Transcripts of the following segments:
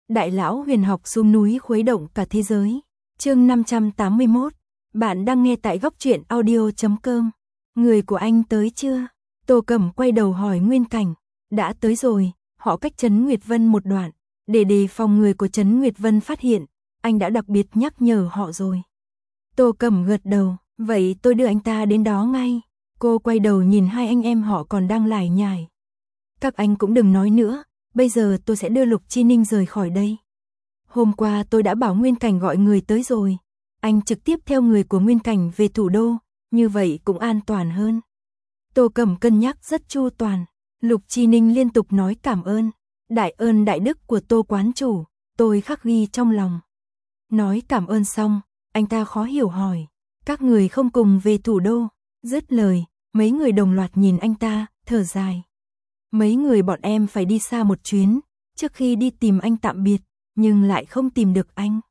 Đại lão huyền học xuống núi khuấy động cả thế giới. Chương 581. Bạn đang nghe tại góc truyện audio.com. Người của anh tới chưa? Tô Cẩm quay đầu hỏi Nguyên Cảnh. Đã tới rồi, họ cách Trấn Nguyệt Vân một đoạn. Để đề phòng người của Trấn Nguyệt Vân phát hiện, anh đã đặc biệt nhắc nhở họ rồi. Tô Cẩm gật đầu, vậy tôi đưa anh ta đến đó ngay. Cô quay đầu nhìn hai anh em họ còn đang lải nhải. Các anh cũng đừng nói nữa, bây giờ tôi sẽ đưa Lục Chi Ninh rời khỏi đây. Hôm qua tôi đã bảo Nguyên Cảnh gọi người tới rồi. Anh trực tiếp theo người của Nguyên Cảnh về thủ đô, như vậy cũng an toàn hơn. Tô Cẩm cân nhắc rất chu toàn. Lục Chi Ninh liên tục nói cảm ơn đại đức của Tô quán chủ, tôi khắc ghi trong lòng. Nói cảm ơn xong, anh ta khó hiểu hỏi, các người không cùng về thủ đô? Dứt lời, mấy người đồng loạt nhìn anh ta, thở dài. Mấy người bọn em phải đi xa một chuyến, trước khi đi tìm anh tạm biệt, nhưng lại không tìm được anh.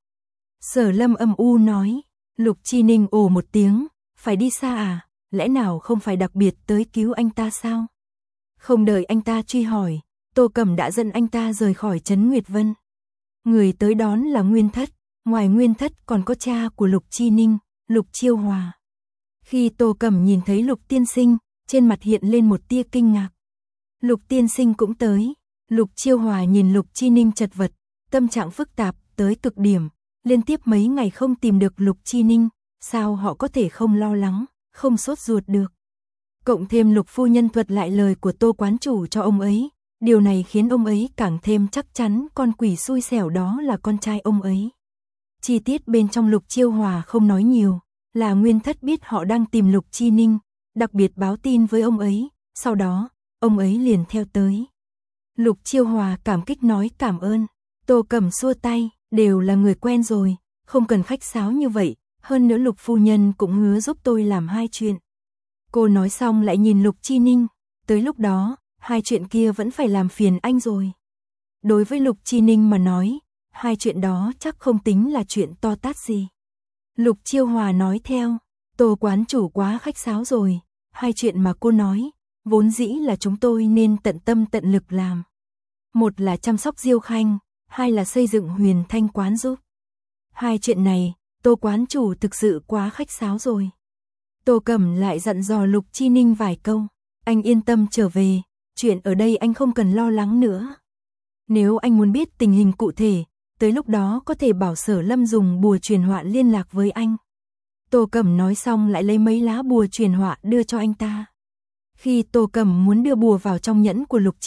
Sở Lâm âm u nói. Lục Chi Ninh ồ một tiếng, phải đi xa à, lẽ nào không phải đặc biệt tới cứu anh ta sao? Không đợi anh ta truy hỏi, Tô Cẩm đã dẫn anh ta rời khỏi Trấn Nguyệt Vân. Người tới đón là Nguyên Thất, ngoài Nguyên Thất còn có cha của Lục Chi Ninh, Lục Chiêu Hòa. Khi Tô Cẩm nhìn thấy Lục tiên sinh, trên mặt hiện lên một tia kinh ngạc. Lục tiên sinh cũng tới. Lục Chiêu Hòa nhìn Lục Chi Ninh chật vật, tâm trạng phức tạp tới cực điểm, liên tiếp mấy ngày không tìm được Lục Chi Ninh, sao họ có thể không lo lắng, không sốt ruột được. Cộng thêm Lục phu nhân thuật lại lời của Tô quán chủ cho ông ấy, điều này khiến ông ấy càng thêm chắc chắn con quỷ xui xẻo đó là con trai ông ấy. Chi tiết bên trong Lục Chiêu Hòa không nói nhiều, là Nguyên Thất biết họ đang tìm Lục Chi Ninh, đặc biệt báo tin với ông ấy, sau đó, ông ấy liền theo tới. Lục Chiêu Hòa cảm kích nói cảm ơn. Tô Cẩm xua tay, đều là người quen rồi, không cần khách sáo như vậy, hơn nữa Lục phu nhân cũng hứa giúp tôi làm hai chuyện. Cô nói xong lại nhìn Lục Chi Ninh, tới lúc đó, hai chuyện kia vẫn phải làm phiền anh rồi. Đối với Lục Chi Ninh mà nói, hai chuyện đó chắc không tính là chuyện to tát gì. Lục Chiêu Hòa nói theo, Tô quán chủ quá khách sáo rồi, hai chuyện mà cô nói, vốn dĩ là chúng tôi nên tận tâm tận lực làm. Một là chăm sóc Diêu Khanh, hai là xây dựng Huyền Thanh quán giúp. Hai chuyện này, Tô quán chủ thực sự quá khách sáo rồi. Tô Cẩm lại dặn dò Lục Chi Ninh vài câu, anh yên tâm trở về, chuyện ở đây anh không cần lo lắng nữa. Nếu anh muốn biết tình hình cụ thể, tới lúc đó có thể bảo Sở Lâm dùng bùa truyền họa liên lạc với anh. Tô Cẩm nói xong lại lấy mấy lá bùa truyền họa đưa cho anh ta. Khi Tô Cẩm muốn đưa bùa vào trong nhẫn của Lục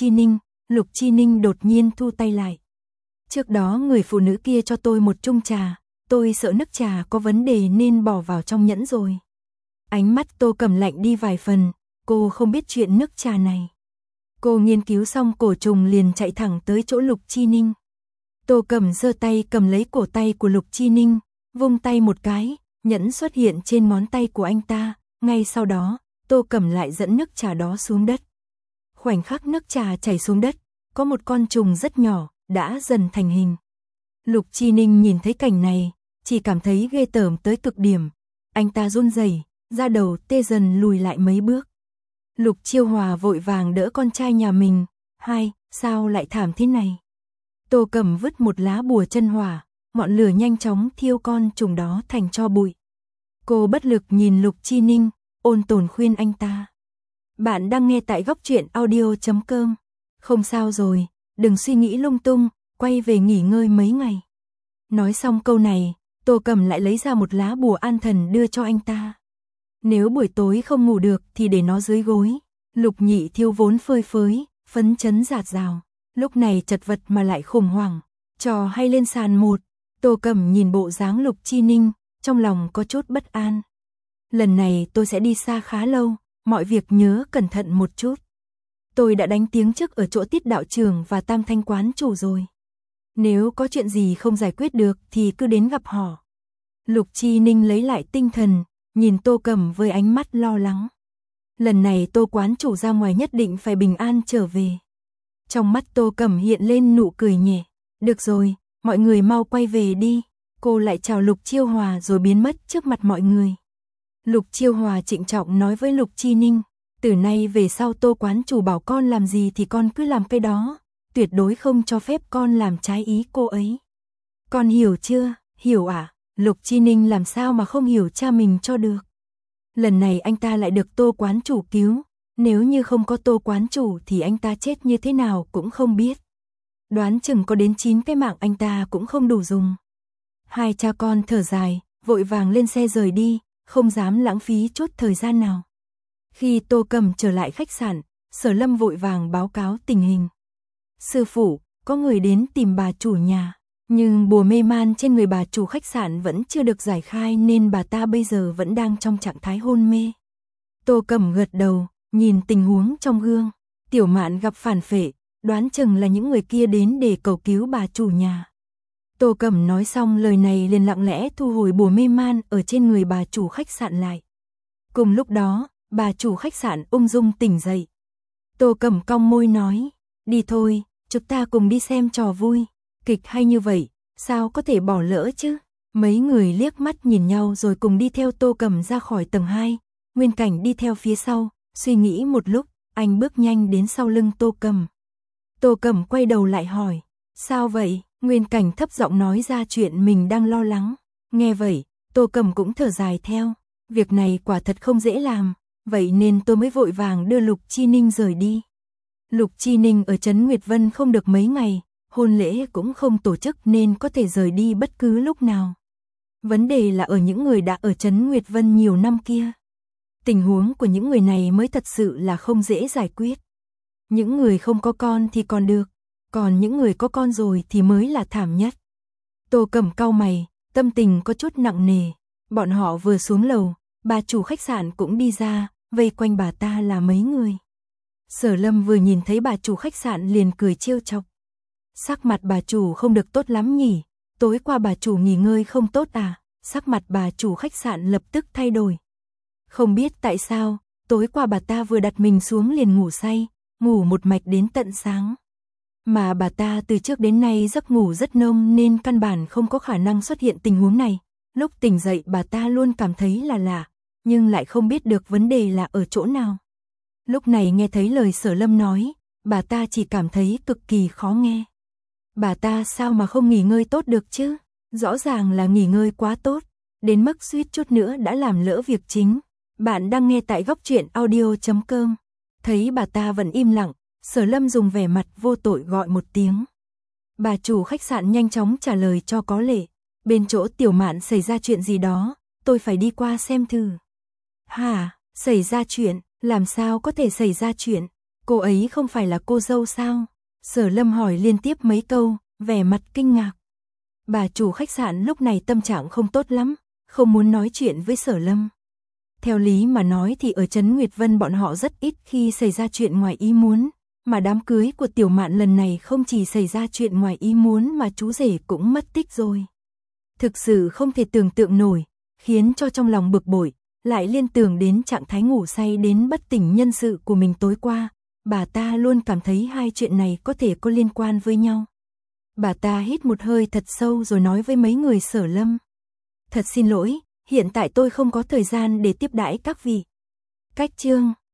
Chi Ninh đột nhiên thu tay lại. Trước đó người phụ nữ kia cho tôi một chung trà, tôi sợ nước trà có vấn đề nên bỏ vào trong nhẫn rồi. Ánh mắt Tô Cẩm lạnh đi vài phần, cô không biết chuyện nước trà này. Cô nghiên cứu xong cổ trùng liền chạy thẳng tới chỗ Lục Chi Ninh. Tô Cẩm giơ tay cầm lấy cổ tay của Lục Chi Ninh, vung tay một cái, nhẫn xuất hiện trên ngón tay của anh ta, ngay sau đó, Tô Cẩm lại dẫn nước trà đó xuống đất. Khoảnh khắc nước trà chảy xuống đất, có một con trùng rất nhỏ, đã dần thành hình. Lục Chi Ninh nhìn thấy cảnh này, chỉ cảm thấy ghê tởm tới cực điểm. Anh ta run rẩy, da đầu tê dần lùi lại mấy bước. Lục Chiêu Hòa vội vàng đỡ con trai nhà mình. Sao lại thảm thế này? Tô Cẩm vứt một lá bùa chân hỏa, ngọn lửa nhanh chóng thiêu con trùng đó thành tro bụi. Cô bất lực nhìn Lục Chi Ninh, ôn tồn khuyên anh ta. Bạn đang nghe tại góc truyện audio.com. Không sao rồi, đừng suy nghĩ lung tung, quay về nghỉ ngơi mấy ngày. Nói xong câu này, Tô Cẩm lại lấy ra một lá bùa an thần đưa cho anh ta. Nếu buổi tối không ngủ được thì để nó dưới gối. Lục Nhị Thiêu vốn phơi phới, phấn chấn rạt rào, lúc này chật vật mà lại khủng hoảng. Trò hay lên sàn một. Tô Cẩm nhìn bộ dáng Lục Chi Ninh, trong lòng có chút bất an. Lần này tôi sẽ đi xa khá lâu, mọi việc nhớ cẩn thận một chút. Tôi đã đánh tiếng trước ở chỗ Tiết đạo trưởng và Tam Thanh quán chủ rồi. Nếu có chuyện gì không giải quyết được thì cứ đến gặp họ. Lục Chi Ninh lấy lại tinh thần, nhìn Tô Cẩm với ánh mắt lo lắng. Lần này Tô quán chủ ra ngoài nhất định phải bình an trở về. Trong mắt Tô Cẩm hiện lên nụ cười nhẹ. Được rồi, mọi người mau quay về đi. Cô lại chào Lục Chiêu Hòa rồi biến mất trước mặt mọi người. Lục Chiêu Hòa trịnh trọng nói với Lục Chi Ninh, từ nay về sau Tô quán chủ bảo con làm gì thì con cứ làm cái đó, tuyệt đối không cho phép con làm trái ý cô ấy. Con hiểu chưa? Hiểu ạ. Lục Chi Ninh làm sao mà không hiểu cha mình cho được. Lần này anh ta lại được Tô quán chủ cứu, nếu như không có Tô quán chủ thì anh ta chết như thế nào cũng không biết. Đoán chừng có đến 9 cái mạng anh ta cũng không đủ dùng. Hai cha con thở dài, vội vàng lên xe rời đi, không dám lãng phí chút thời gian nào. Khi Tô Cầm trở lại khách sạn, Sở Lâm vội vàng báo cáo tình hình. Sư phụ, có người đến tìm bà chủ nhà, nhưng bùa mê man trên người bà chủ khách sạn vẫn chưa được giải khai nên bà ta bây giờ vẫn đang trong trạng thái hôn mê. Tô Cầm gật đầu, nhìn tình huống trong gương. Tiểu Mạn gặp phản phệ, đoán chừng là những người kia đến để cầu cứu bà chủ nhà. Tô Cầm nói xong lời này liền lặng lẽ thu hồi bùa mê man ở trên người bà chủ khách sạn lại. Cùng lúc đó, bà chủ khách sạn ung dung tỉnh dậy. Tô Cầm cong môi nói, đi thôi, chúng ta cùng đi xem trò vui. Kịch hay như vậy, sao có thể bỏ lỡ chứ? Mấy người liếc mắt nhìn nhau rồi cùng đi theo Tô Cầm ra khỏi tầng 2. Nguyên Cảnh đi theo phía sau, suy nghĩ một lúc, anh bước nhanh đến sau lưng Tô Cầm. Tô Cầm quay đầu lại hỏi, sao vậy? Nguyên Cảnh thấp giọng nói ra chuyện mình đang lo lắng. Nghe vậy, Tô Cầm cũng thở dài theo. Việc này quả thật không dễ làm, vậy nên tôi mới vội vàng đưa Lục Chi Ninh rời đi. Lục Chi Ninh ở trấn Nguyệt Vân không được mấy ngày, hôn lễ cũng không tổ chức nên có thể rời đi bất cứ lúc nào. Vấn đề là ở những người đã ở trấn Nguyệt Vân nhiều năm kia. Tình huống của những người này mới thật sự là không dễ giải quyết. Những người không có con thì còn được, còn những người có con rồi thì mới là thảm nhất. Tô Cầm cau mày, tâm tình có chút nặng nề. Bọn họ vừa xuống lầu, bà chủ khách sạn cũng đi ra, vây quanh bà ta là mấy người. Sở Lâm vừa nhìn thấy bà chủ khách sạn liền cười trêu chọc. Sắc mặt bà chủ không được tốt lắm nhỉ, tối qua bà chủ nghỉ ngơi không tốt à? Sắc mặt bà chủ khách sạn lập tức thay đổi. Không biết tại sao, tối qua bà ta vừa đặt mình xuống liền ngủ say, ngủ một mạch đến tận sáng. Mà bà ta từ trước đến nay giấc ngủ rất nông nên căn bản không có khả năng xuất hiện tình huống này. Lúc tỉnh dậy bà ta luôn cảm thấy là lạ, nhưng lại không biết được vấn đề là ở chỗ nào. Lúc này nghe thấy lời Sở Lâm nói, bà ta chỉ cảm thấy cực kỳ khó nghe. Bà ta sao mà không nghỉ ngơi tốt được chứ? Rõ ràng là nghỉ ngơi quá tốt, đến mức suýt chút nữa đã làm lỡ việc chính. Bạn đang nghe tại Góc Truyện Audio.com. Thấy bà ta vẫn im lặng, Sở Lâm dùng vẻ mặt vô tội gọi một tiếng. Bà chủ khách sạn nhanh chóng trả lời cho có lệ. Bên chỗ Tiểu Mạn xảy ra chuyện gì đó, tôi phải đi qua xem thử. Hả, xảy ra chuyện, làm sao có thể xảy ra chuyện? Cô ấy không phải là cô dâu sao? Sở Lâm hỏi liên tiếp mấy câu, vẻ mặt kinh ngạc. Bà chủ khách sạn lúc này tâm trạng không tốt lắm, không muốn nói chuyện với Sở Lâm. Theo lý mà nói thì ở trấn Nguyệt Vân bọn họ rất ít khi xảy ra chuyện ngoài ý muốn, mà đám cưới của Tiểu Mạn lần này không chỉ xảy ra chuyện ngoài ý muốn mà chú rể cũng mất tích rồi. Thực sự không thể tưởng tượng nổi, khiến cho trong lòng bực bội, lại liên tưởng đến trạng thái ngủ say đến bất tỉnh nhân sự của mình tối qua. Bà ta luôn cảm thấy hai chuyện này có thể có liên quan với nhau. Bà ta hít một hơi thật sâu rồi nói với mấy người Sở Lâm. Thật xin lỗi, hiện tại tôi không có thời gian để tiếp đãi các vị. Cách chương